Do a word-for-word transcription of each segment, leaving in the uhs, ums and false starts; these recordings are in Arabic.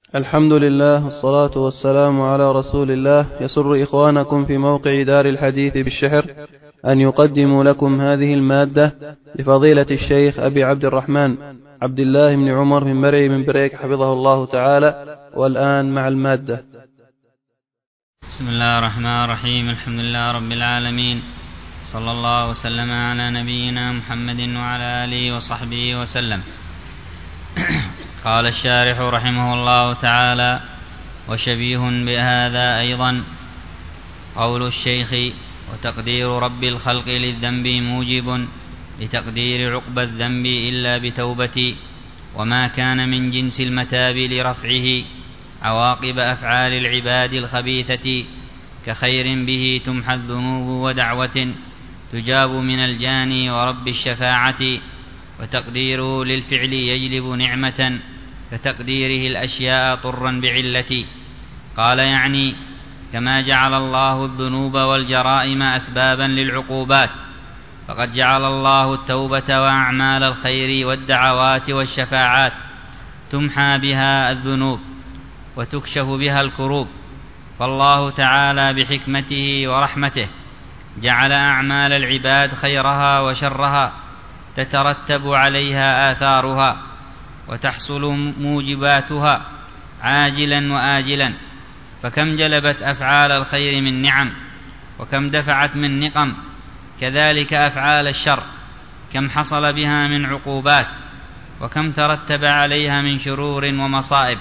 الحمد لله والصلاة والسلام على رسول الله. يسر إخوانكم في موقع دار الحديث بالشحر أن يقدموا لكم هذه المادة لفضيلة الشيخ أبي عبد الرحمن عبد الله بن عمر بن مرعي بن بريك حفظه الله تعالى. والآن مع المادة. بسم الله الرحمن الرحيم. الحمد لله رب العالمين، صلى الله وسلم على نبينا محمد وعلى آله وصحبه وسلم. قال الشارح رحمه الله تعالى: وشبيه بهذا أيضا قول الشيخ: وتقدير رب الخلق للذنب موجب لتقدير عقب الذنب إلا بتوبة، وما كان من جنس المتاب لرفعه عواقب أفعال العباد الخبيثة، كخير به تمحى الذنوب ودعوة تجاب من الجاني ورب الشفاعة، وتقديره للفعل يجلب نعمة كتقديره الأشياء طرا بعلة. قال: يعني كما جعل الله الذنوب والجرائم أسبابا للعقوبات، فقد جعل الله التوبة وأعمال الخير والدعوات والشفاعات تمحى بها الذنوب وتكشف بها الكروب. فالله تعالى بحكمته ورحمته جعل أعمال العباد خيرها وشرها تترتب عليها آثارها وتحصل موجباتها عاجلا وآجلا، فكم جلبت أفعال الخير من نعم، وكم دفعت من نقم، كذلك أفعال الشر كم حصل بها من عقوبات، وكم ترتب عليها من شرور ومصائب.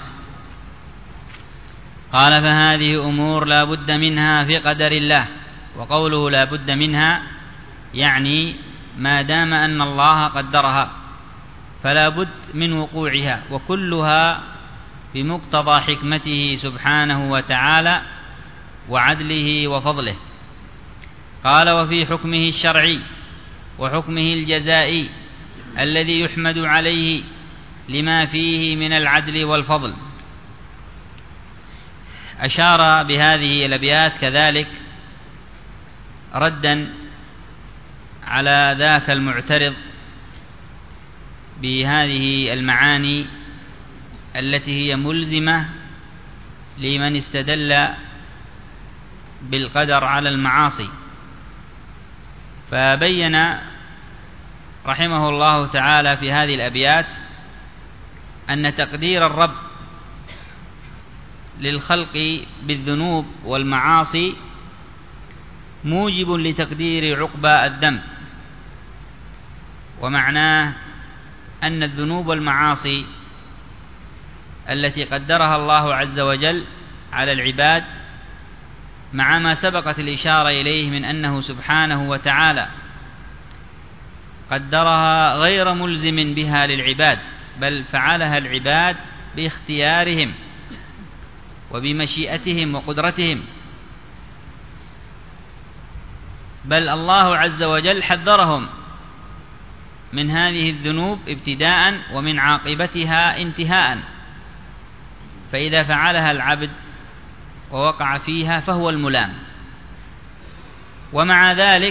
قال: فهذه أمور لا بد منها في قدر الله. وقوله لا بد منها يعني ما دام أن الله قدرها فلا بد من وقوعها، وكلها بمقتضى حكمته سبحانه وتعالى وعدله وفضله. قال: وفي حكمه الشرعي وحكمه الجزائي الذي يحمد عليه لما فيه من العدل والفضل. أشار بهذه الأبيات كذلك ردا على ذاك المعترض بهذه المعاني التي هي ملزمة لمن استدل بالقدر على المعاصي. فبين رحمه الله تعالى في هذه الأبيات أن تقدير الرب للخلق بالذنوب والمعاصي موجب لتقدير عقبى الذنب، ومعناه أن الذنوب والمعاصي التي قدرها الله عز وجل على العباد، مع ما سبقت الإشارة إليه من أنه سبحانه وتعالى قدرها غير ملزم بها للعباد، بل فعلها العباد باختيارهم وبمشيئتهم وقدرتهم، بل الله عز وجل حذرهم من هذه الذنوب ابتداء ومن عاقبتها انتهاء. فإذا فعلها العبد ووقع فيها فهو الملام، ومع ذلك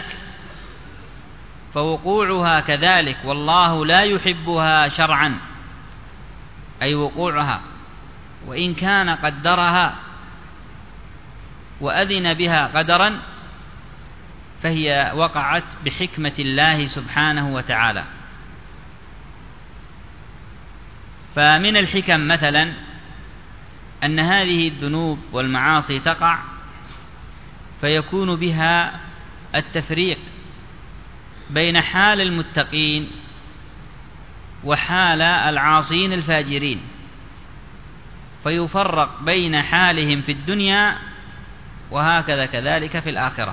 فوقوعها كذلك والله لا يحبها شرعا، أي وقوعها، وإن كان قدرها وأذن بها قدرا فهي وقعت بحكمة الله سبحانه وتعالى. فمن الحكم مثلا أن هذه الذنوب والمعاصي تقع فيكون بها التفريق بين حال المتقين وحال العاصين الفاجرين، فيفرق بين حالهم في الدنيا وهكذا كذلك في الآخرة.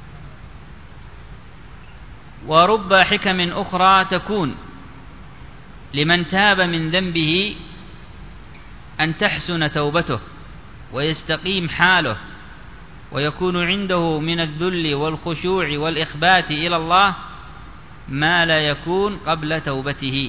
ورب حكم أخرى تكون لمن تاب من ذنبه أن تحسن توبته ويستقيم حاله، ويكون عنده من الذل والخشوع والإخبات إلى الله ما لا يكون قبل توبته.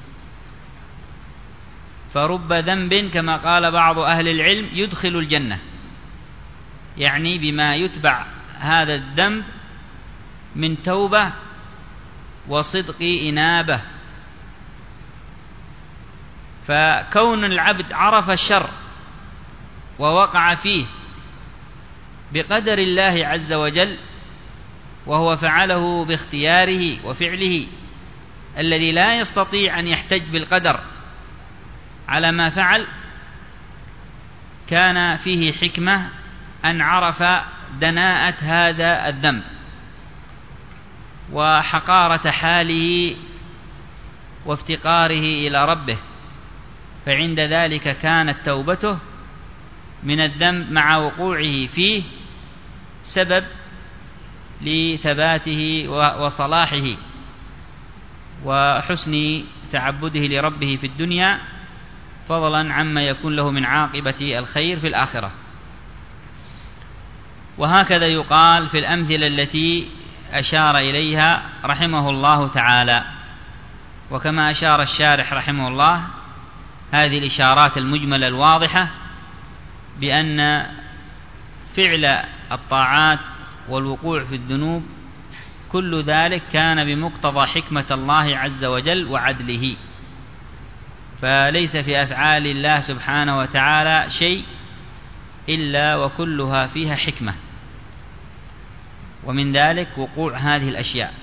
فرب ذنب كما قال بعض أهل العلم يدخل الجنة، يعني بما يتبع هذا الذنب من توبة وصدق إنابة. فكون العبد عرف الشر ووقع فيه بقدر الله عز وجل، وهو فعله باختياره وفعله الذي لا يستطيع أن يحتج بالقدر على ما فعل، كان فيه حكمة أن عرف دناءة هذا الذنب وحقارة حاله وافتقاره إلى ربه، فعند ذلك كانت توبته من الذنب مع وقوعه فيه سبب لثباته وصلاحه وحسن تعبده لربه في الدنيا، فضلا عما يكون له من عاقبة الخير في الآخرة. وهكذا يقال في الأمثلة التي أشار إليها رحمه الله تعالى. وكما أشار الشارح رحمه الله هذه الإشارات المجملة الواضحة بأن فعل الطاعات والوقوع في الذنوب كل ذلك كان بمقتضى حكمة الله عز وجل وعدله، فليس في أفعال الله سبحانه وتعالى شيء إلا وكلها فيها حكمة، ومن ذلك وقوع هذه الأشياء.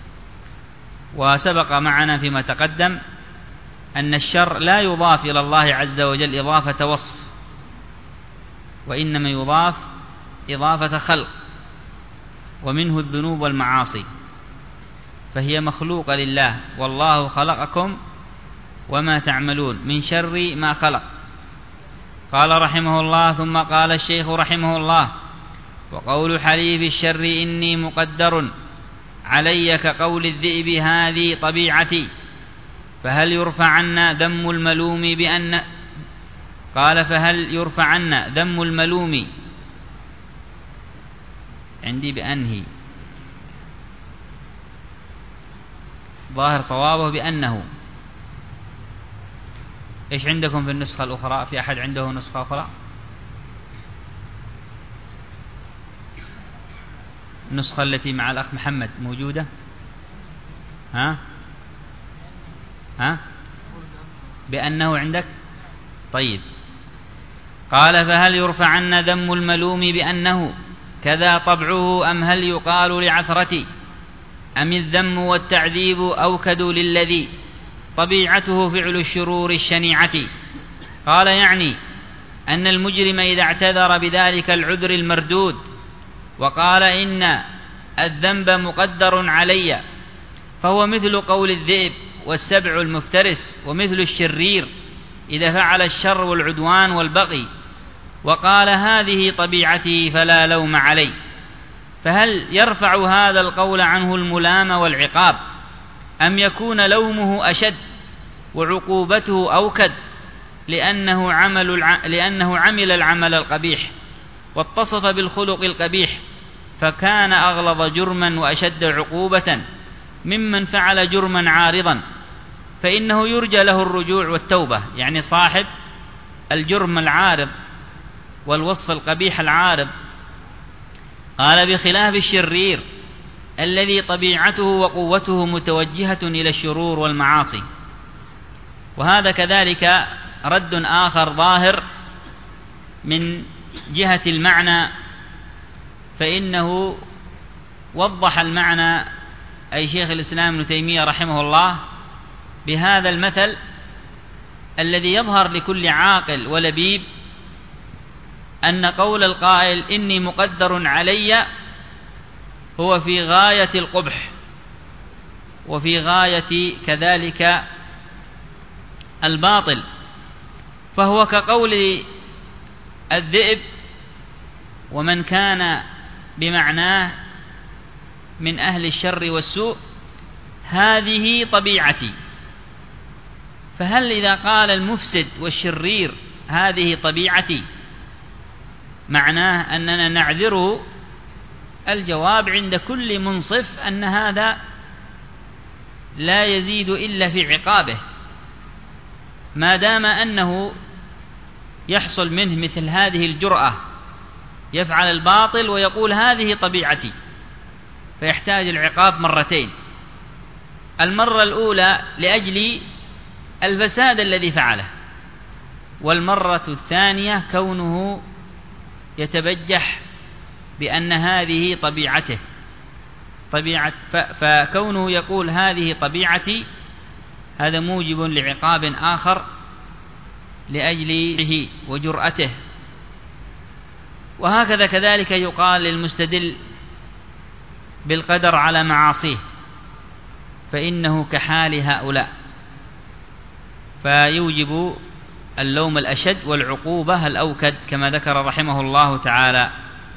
وسبق معنا فيما تقدم أن الشر لا يضاف إلى الله عز وجل إضافة وصف، وإنما يضاف إضافة خلق، ومنه الذنوب والمعاصي، فهي مخلوقة لله. والله خلقكم وما تعملون من شر ما خلق. قال رحمه الله: ثم قال الشيخ رحمه الله: وقول حليف الشر إني مقدر علي كقول الذئب هذه طبيعتي، فهل يرفع عنا ذم الملوم بأن قال فهل يرفع عنا ذم الملوم عندي بأنهي ظاهر صوابه بأنه. إيش عندكم في النسخة الأخرى؟ في أحد عنده نسخة أخرى؟ النسخة التي مع الأخ محمد موجودة؟ ها؟ ها؟ بأنه عندك؟ طيب. قال فهل يرفع عنا ذم الملوم بأنه كذا طبعه، أم هل يقال لعثرتي، أم الذم والتعذيب أوكد للذي طبيعته فعل الشرور الشنيعة؟ قال يعني أن المجرم إذا اعتذر بذلك العذر المردود وقال إن الذنب مقدر علي، فهو مثل قول الذئب والسبع المفترس، ومثل الشرير إذا فعل الشر والعدوان والبغي وقال هذه طبيعتي فلا لوم علي. فهل يرفع هذا القول عنه الملام والعقاب، أم يكون لومه أشد وعقوبته أوكد، لأنه عمل الع... لأنه عمل العمل القبيح واتصف بالخلق القبيح، فكان أغلظ جرما وأشد عقوبة ممن فعل جرما عارضا، فإنه يرجى له الرجوع والتوبة. يعني صاحب الجرم العارض والوصف القبيح العارض، قال بخلاف الشرير الذي طبيعته وقوته متوجهة إلى الشرور والمعاصي. وهذا كذلك رد آخر ظاهر من جهة المعنى، فإنه وضح المعنى أي شيخ الإسلام ابن تيمية رحمه الله بهذا المثل الذي يظهر لكل عاقل ولبيب أن قول القائل إني مقدر علي هو في غاية القبح وفي غاية كذلك الباطل، فهو كقول الذئب ومن كان بمعناه من أهل الشر والسوء هذه طبيعتي. فهل إذا قال المفسد والشرير هذه طبيعتي معناه أننا نعذره؟ الجواب عند كل منصف أن هذا لا يزيد إلا في عقابه، ما دام أنه يحصل منه مثل هذه الجرأة، يفعل الباطل ويقول هذه طبيعتي، فيحتاج العقاب مرتين. المرة الأولى لأجل الفساد الذي فعله، والمرة الثانية كونه يتبجح بأن هذه طبيعته طبيعة فكونه يقول هذه طبيعتي هذا موجب لعقاب آخر لأجله وجرأته. وهكذا كذلك يقال للمستدل بالقدر على معاصيه فإنه كحال هؤلاء، فيوجب اللوم الأشد والعقوبة الأوكد كما ذكر رحمه الله تعالى.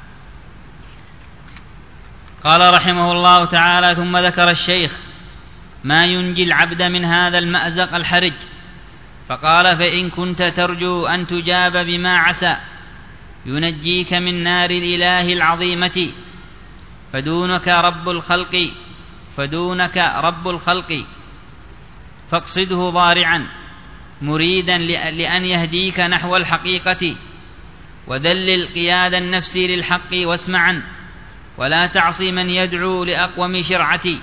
قال رحمه الله تعالى: ثم ذكر الشيخ ما ينجي العبد من هذا المأزق الحرج، فقال: فإن كنت ترجو أن تجاب بما عسى ينجيك من نار الإله العظيمة فدونك رب الخلق فدونك رب الخلق فاقصده ضارعا مريدا لأن يهديك نحو الحقيقة، وذلل قياد النفس للحق واسمعا ولا تعصي من يدعو لأقوم شرعتي،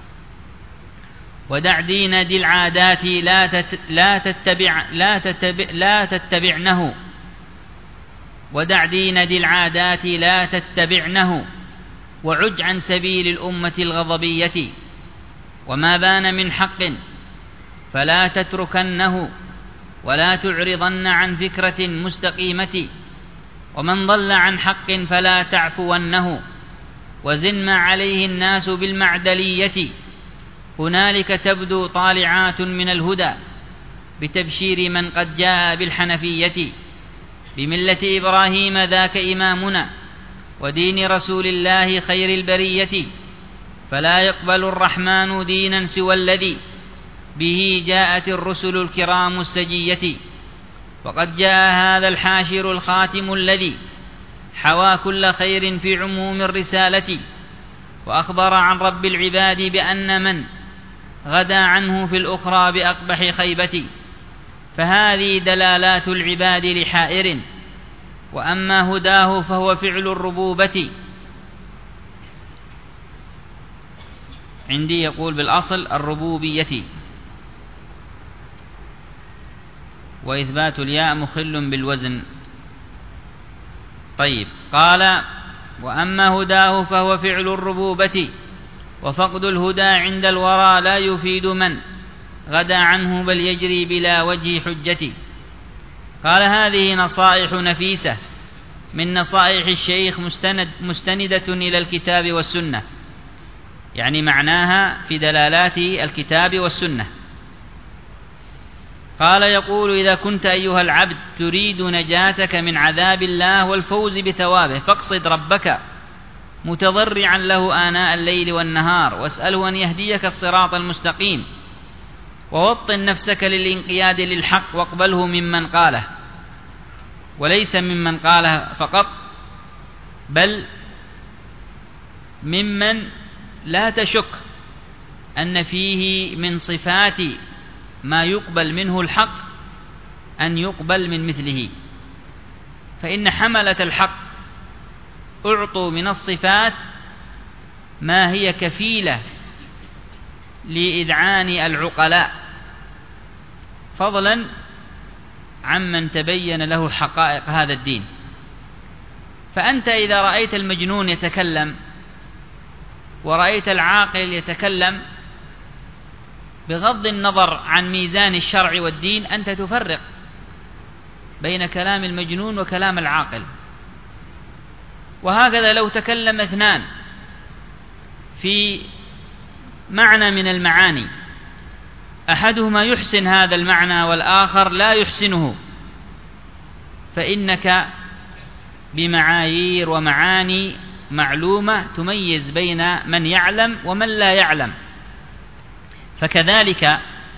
ودع دين ذي العادات لا لا تتبع لا تتبع لا تتبعنه ودع دين ذي العادات لا تتبعنه وعج عن سبيل الأمة الغضبية، وما بان من حق فلا تتركنه ولا تعرضن عن فكرة مستقيمة، ومن ضل عن حق فلا تعفونه وزن ما عليه الناس بالمعدلية، هنالك تبدو طالعات من الهدى بتبشير من قد جاء بالحنفية، بملة إبراهيم ذاك إمامنا ودين رسول الله خير البرية، فلا يقبل الرحمن دينا سوى الذي به جاءت الرسل الكرام السجية، وقد جاء هذا الحاشر الخاتم الذي حوى كل خير في عموم الرسالة، وأخبر عن رب العباد بأن من غدا عنه في الأخرى بأقبح خيبة، فهذه دلالات العباد لحائر، وأما هداه فهو فعل الربوبة. عندي يقول بالأصل الربوبية، وإثبات الياء مخل بالوزن. طيب، قال: وأما هداه فهو فعل الربوبة، وفقد الهدى عند الورى لا يفيد من غدا عنه بل يجري بلا وجه حجة. قال: هذه نصائح نفيسة من نصائح الشيخ مستند مستندة إلى الكتاب والسنة، يعني معناها في دلالات الكتاب والسنة. قال: يقول: إذا كنت أيها العبد تريد نجاتك من عذاب الله والفوز بثوابه فاقصد ربك متضرعا له آناء الليل والنهار، واسأله أن يهديك الصراط المستقيم، ووطن نفسك للانقياد للحق، واقبله ممن قاله، وليس ممن قاله فقط بل ممن لا تشك أن فيه من صفات ما يقبل منه الحق أن يقبل من مثله، فإن حملة الحق أعطوا من الصفات ما هي كفيلة لإذعان العقلاء، فضلا عمن تبين له حقائق هذا الدين. فأنت إذا رأيت المجنون يتكلم ورأيت العاقل يتكلم بغض النظر عن ميزان الشرع والدين، أنت تفرق بين كلام المجنون وكلام العاقل. وهكذا لو تكلم اثنان في معنى من المعاني، أحدهما يحسن هذا المعنى والآخر لا يحسنه، فإنك بمعايير ومعاني معلومة تميز بين من يعلم ومن لا يعلم. فكذلك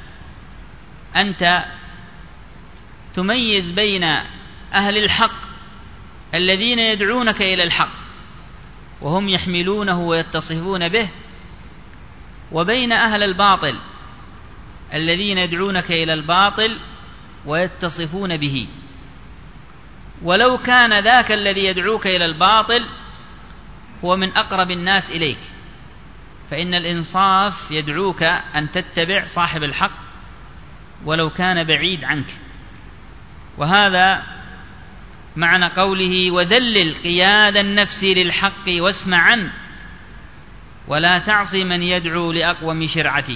أنت تميز بين أهل الحق الذين يدعونك إلى الحق وهم يحملونه ويتصفون به، وبين أهل الباطل الذين يدعونك إلى الباطل ويتصفون به. ولو كان ذاك الذي يدعوك إلى الباطل هو من أقرب الناس إليك، فإن الإنصاف يدعوك أن تتبع صاحب الحق ولو كان بعيد عنك. وهذا معنى قوله وذلل قياد النفس للحق واسمع عنه ولا تعصي من يدعو لأقوم شرعتي.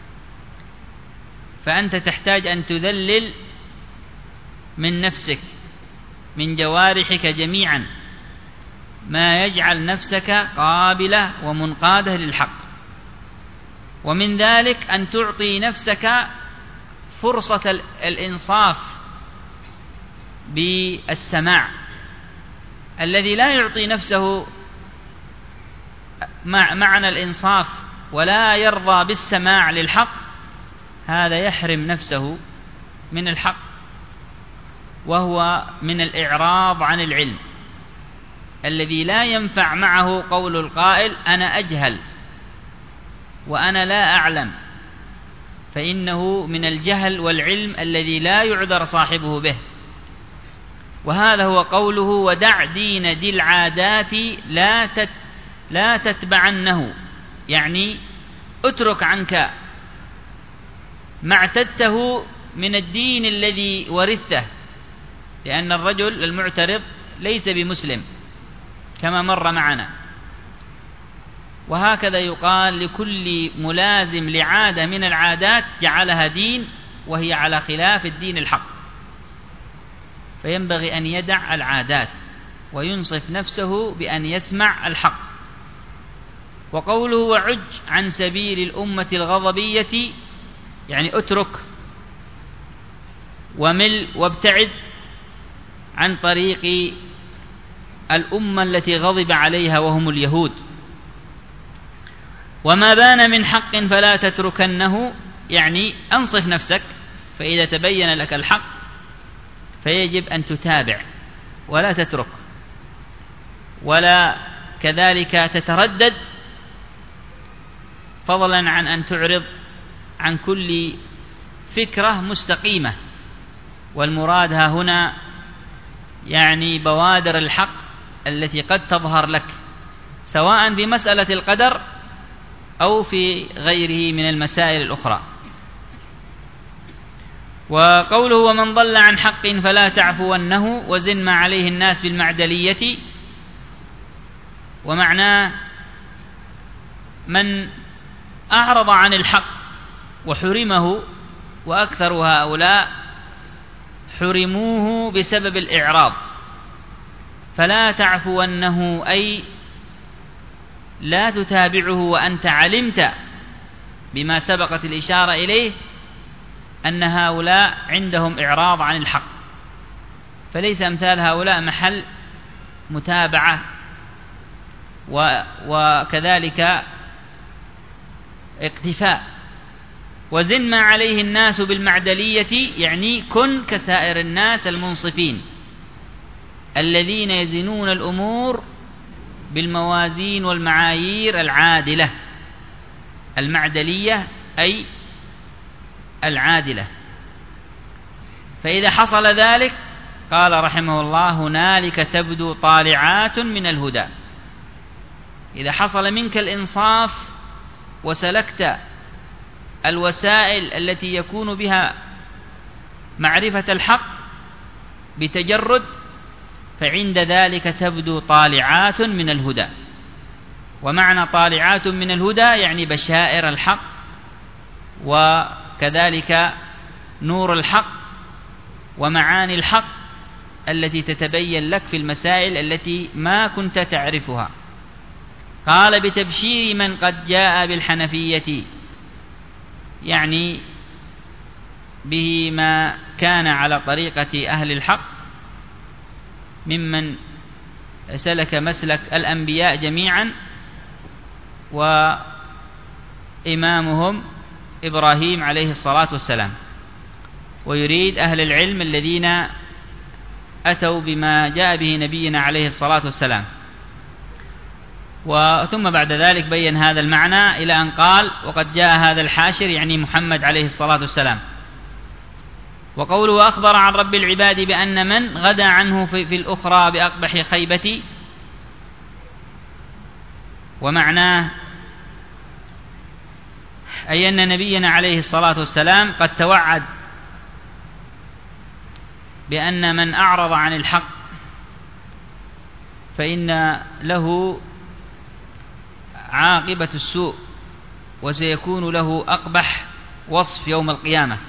فأنت تحتاج أن تذلل من نفسك من جوارحك جميعا ما يجعل نفسك قابلة ومنقادة للحق، ومن ذلك أن تعطي نفسك فرصة الإنصاف بالسماع. الذي لا يعطي نفسه معنى الإنصاف ولا يرضى بالسماع للحق هذا يحرم نفسه من الحق، وهو من الإعراض عن العلم الذي لا ينفع معه قول القائل أنا أجهل وأنا لا أعلم، فإنه من الجهل والعلم الذي لا يعذر صاحبه به. وهذا هو قوله ودع دين ذي العادات لا تت لا تتبعنه، يعني اترك عنك ما اعتدته من الدين الذي ورثته، لأن الرجل المعترض ليس بمسلم كما مر معنا. وهكذا يقال لكل ملازم لعادة من العادات جعلها دين وهي على خلاف الدين الحق، فينبغي أن يدع العادات وينصف نفسه بأن يسمع الحق. وقوله وعج عن سبيل الأمة الغضبية يعني اترك ومل وابتعد عن طريق الأمة التي غضب عليها وهم اليهود. وما بان من حق فلا تتركنه، يعني أنصف نفسك، فإذا تبين لك الحق فيجب أن تتابع ولا تترك، ولا كذلك تتردد، فضلا عن أن تعرض عن كل فكرة مستقيمة. والمراد ها هنا يعني بوادر الحق التي قد تظهر لك سواء بمسألة القدر أو في غيره من المسائل الأخرى. وقوله ومن ضل عن حق فلا تعفونه وزن ما عليه الناس بالمعدلية، ومعناه من أعرض عن الحق وحرمه، وأكثر هؤلاء حرموه بسبب الإعراض، فلا تعفونه أي لا تتابعه وأنت علمت بما سبقت الإشارة إليه أن هؤلاء عندهم إعراض عن الحق، فليس أمثال هؤلاء محل متابعة وكذلك اقتفاء. وزن ما عليه الناس بالمعدلية يعني كن كسائر الناس المنصفين الذين يزنون الأمور بالموازين والمعايير العادلة. المعدلية أي العادلة. فإذا حصل ذلك قال رحمه الله هنالك تبدو طالعات من الهدى. إذا حصل منك الإنصاف وسلكت الوسائل التي يكون بها معرفة الحق بتجرد، فعند ذلك تبدو طالعات من الهدى. ومعنى طالعات من الهدى يعني بشائر الحق وكذلك نور الحق ومعاني الحق التي تتبين لك في المسائل التي ما كنت تعرفها. قال بتبشير من قد جاء بالحنفية، يعني به ما كان على طريقة أهل الحق ممن سلك مسلك الأنبياء جميعا، وإمامهم إبراهيم عليه الصلاة والسلام. ويريد أهل العلم الذين أتوا بما جاء به نبينا عليه الصلاة والسلام. وثم بعد ذلك بين هذا المعنى إلى أن قال وقد جاء هذا الحاشر يعني محمد عليه الصلاة والسلام. وقوله أخبر عن رب العباد بأن من غدا عنه في, في الأخرى بأقبح خيبة، ومعناه أي أن نبينا عليه الصلاة والسلام قد توعد بأن من أعرض عن الحق فإن له عاقبة السوء، وسيكون له أقبح وصف يوم القيامة.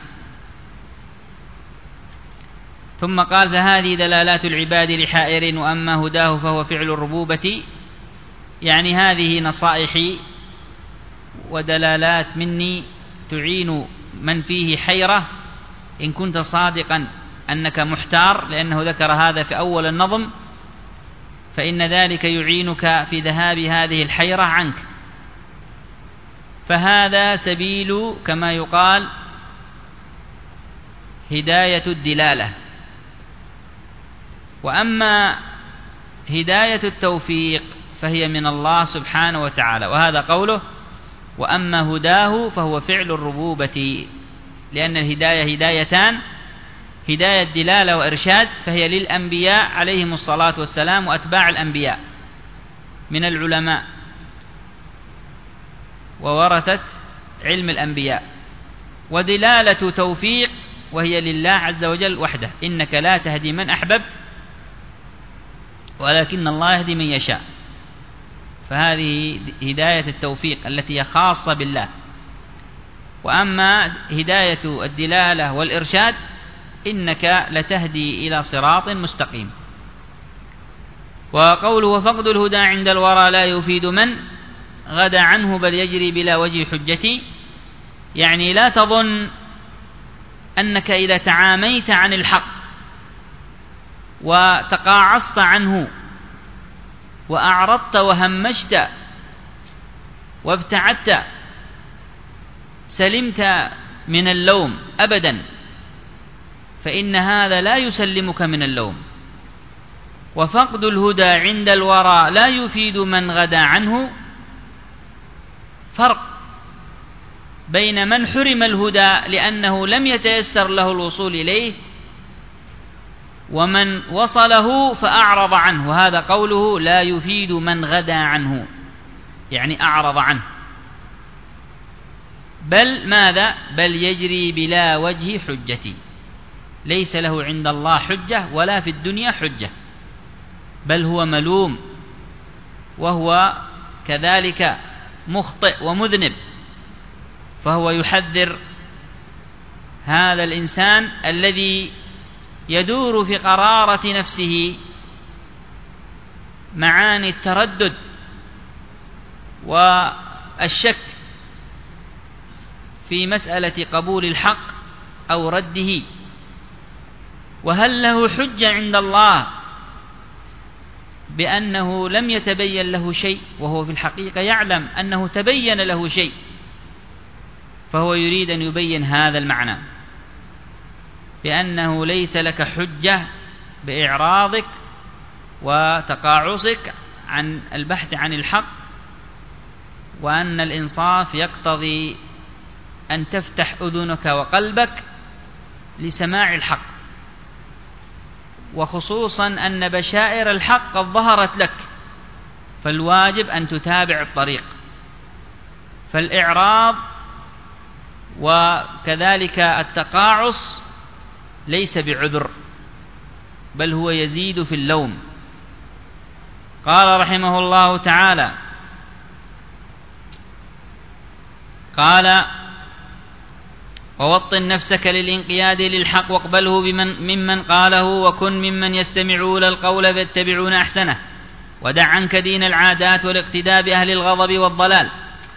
ثم قال: فهذه دلالات العباد لحائر، وأما هداه فهو فعل الربوبة. يعني هذه نصائحي ودلالات مني تعين من فيه حيرة، إن كنت صادقا أنك محتار، لأنه ذكر هذا في أول النظم، فإن ذلك يعينك في ذهاب هذه الحيرة عنك. فهذا سبيل كما يقال هداية الدلالة. وأما هداية التوفيق فهي من الله سبحانه وتعالى، وهذا قوله: وأما هداه فهو فعل الربوبة، لأن الهداية هدايتان: هداية دلالة وإرشاد، فهي للأنبياء عليهم الصلاة والسلام وأتباع الأنبياء من العلماء وورثة علم الأنبياء، ودلالة توفيق وهي لله عز وجل وحده: إنك لا تهدي من أحببت ولكن الله يهدي من يشاء. فهذه هداية التوفيق التي هي خاصة بالله. وأما هداية الدلالة والإرشاد إنك لتهدي إلى صراط مستقيم. وقوله: وفقد الهدى عند الورى لا يفيد من غدا عنه بل يجري بلا وجه حجتي. يعني لا تظن أنك إذا تعاميت عن الحق وتقاعصت عنه وأعرضت وهمشت وابتعدت سلمت من اللوم أبدا، فإن هذا لا يسلمك من اللوم. وفقد الهدى عند الورى لا يفيد من غدا عنه. فرق بين من حرم الهدى لأنه لم يتيسر له الوصول إليه، ومن وصله فأعرض عنه، وهذا قوله: لا يفيد من غدا عنه، يعني أعرض عنه. بل ماذا؟ بل يجري بلا وجه حجتي، ليس له عند الله حجة ولا في الدنيا حجة، بل هو ملوم، وهو كذلك مخطئ ومذنب. فهو يحذر هذا الإنسان الذي يدور في قرارة نفسه معاني التردد والشك في مسألة قبول الحق أو رده، وهل له حجة عند الله بأنه لم يتبين له شيء، وهو في الحقيقة يعلم أنه تبين له شيء، فهو يريد أن يبين هذا المعنى، بأنه ليس لك حجة بإعراضك وتقاعسك عن البحث عن الحق، وأن الإنصاف يقتضي أن تفتح أذنك وقلبك لسماع الحق، وخصوصا أن بشائر الحق قد ظهرت لك، فالواجب أن تتابع الطريق. فالإعراض وكذلك التقاعس ليس بعذر، بل هو يزيد في اللوم. قال رحمه الله تعالى: قال: ووطن نفسك للانقياد للحق واقبله بمن ممن قاله، وكن ممن يستمعون القول فيتبعون أحسنه، ودع عنك دين العادات والاقتداء بأهل الغضب والضلال،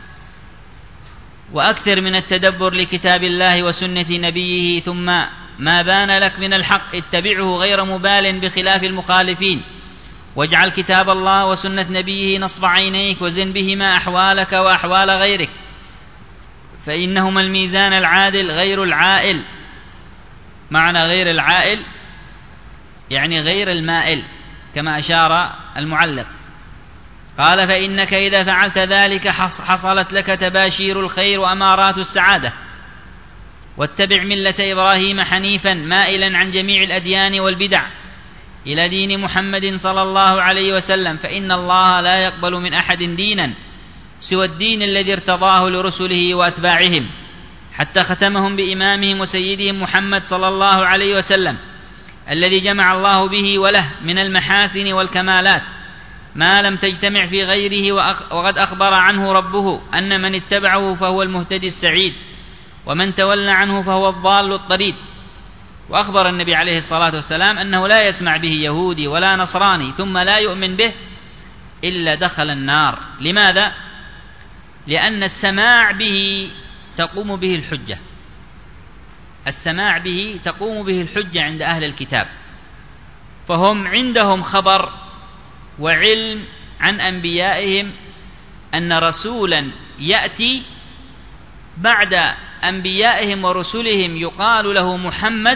وأكثر من التدبر لكتاب الله وسنة نبيه، ثم ما بان لك من الحق اتبعه غير مبال بخلاف المخالفين، واجعل كتاب الله وسنة نبيه نصب عينيك، وزن بهما أحوالك وأحوال غيرك، فإنهما الميزان العادل غير العائل. معنى غير العائل يعني غير المائل، كما أشار المعلق. قال: فإنك إذا فعلت ذلك حصلت لك تباشير الخير وأمارات السعادة. واتبع ملة إبراهيم حنيفا مائلا عن جميع الأديان والبدع إلى دين محمد صلى الله عليه وسلم، فإن الله لا يقبل من أحد دينا سوى الدين الذي ارتضاه لرسله وأتباعهم، حتى ختمهم بإمامهم وسيدهم محمد صلى الله عليه وسلم. الذي جمع الله به وله من المحاسن والكمالات ما لم تجتمع في غيره، وقد أخبر عنه ربه أن من اتبعه فهو المهتدي السعيد، ومن تولى عنه فهو الضال الطريد. وأخبر النبي عليه الصلاة والسلام أنه لا يسمع به يهودي ولا نصراني ثم لا يؤمن به إلا دخل النار. لماذا؟ لأن السماع به تقوم به الحجة، السماع به تقوم به الحجة عند أهل الكتاب، فهم عندهم خبر وعلم عن أنبيائهم أن رسولا يأتي بعد أنبيائهم ورسلهم يقال له محمد،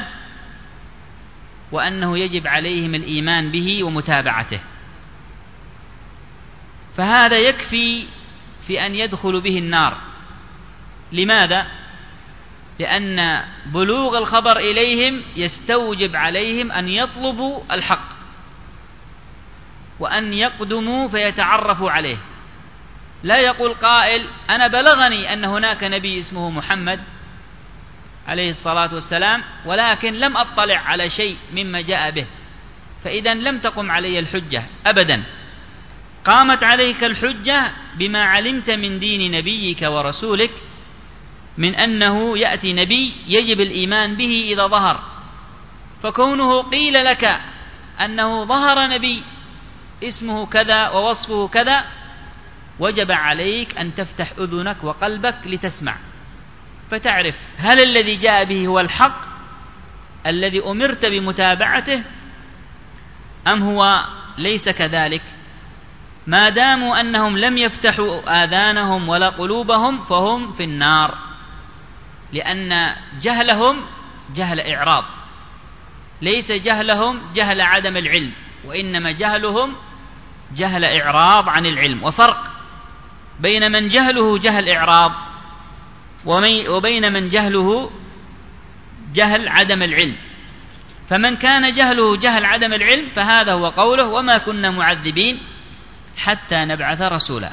وأنه يجب عليهم الإيمان به ومتابعته، فهذا يكفي في أن يدخل به النار. لماذا؟ لأن بلوغ الخبر إليهم يستوجب عليهم أن يطلبوا الحق وأن يقدموا فيتعرفوا عليه. لا يقول قائل أنا بلغني أن هناك نبي اسمه محمد عليه الصلاة والسلام ولكن لم أطلع على شيء مما جاء به، فإذا لم تقم علي الحجة أبدا. قامت عليك الحجة بما علمت من دين نبيك ورسولك من أنه يأتي نبي يجب الإيمان به إذا ظهر، فكونه قيل لك أنه ظهر نبي اسمه كذا ووصفه كذا وجب عليك أن تفتح أذنك وقلبك لتسمع فتعرف هل الذي جاء به هو الحق الذي أمرت بمتابعته أم هو ليس كذلك. ما داموا أنهم لم يفتحوا آذانهم ولا قلوبهم فهم في النار، لأن جهلهم جهل إعراض، ليس جهلهم جهل عدم العلم، وإنما جهلهم جهل إعراض عن العلم. وفرق بين من جهله جهل إعراض وبين من جهله جهل عدم العلم. فمن كان جهله جهل عدم العلم فهذا هو قوله وما كنا معذبين حتى نبعث رسولا.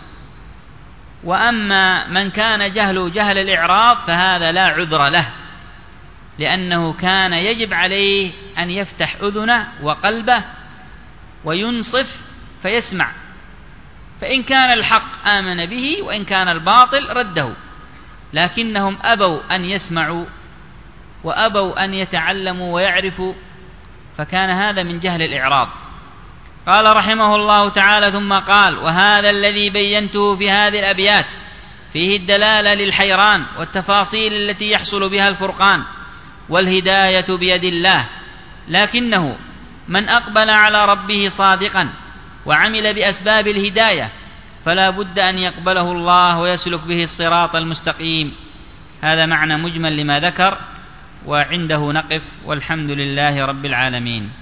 وأما من كان جهله جهل الإعراض فهذا لا عذر له، لأنه كان يجب عليه أن يفتح أذنه وقلبه وينصف فيسمع، فإن كان الحق آمن به وإن كان الباطل رده، لكنهم أبوا أن يسمعوا وأبوا أن يتعلموا ويعرفوا، فكان هذا من جهل الإعراض. قال رحمه الله تعالى ثم قال وهذا الذي بينته في هذه الأبيات فيه الدلالة للحيران والتفاصيل التي يحصل بها الفرقان، والهداية بيد الله، لكنه من أقبل على ربه صادقا وعمل بأسباب الهداية فلا بد أن يقبله الله ويسلك به الصراط المستقيم. هذا معنى مجمل لما ذكر، وعنده نقف، والحمد لله رب العالمين.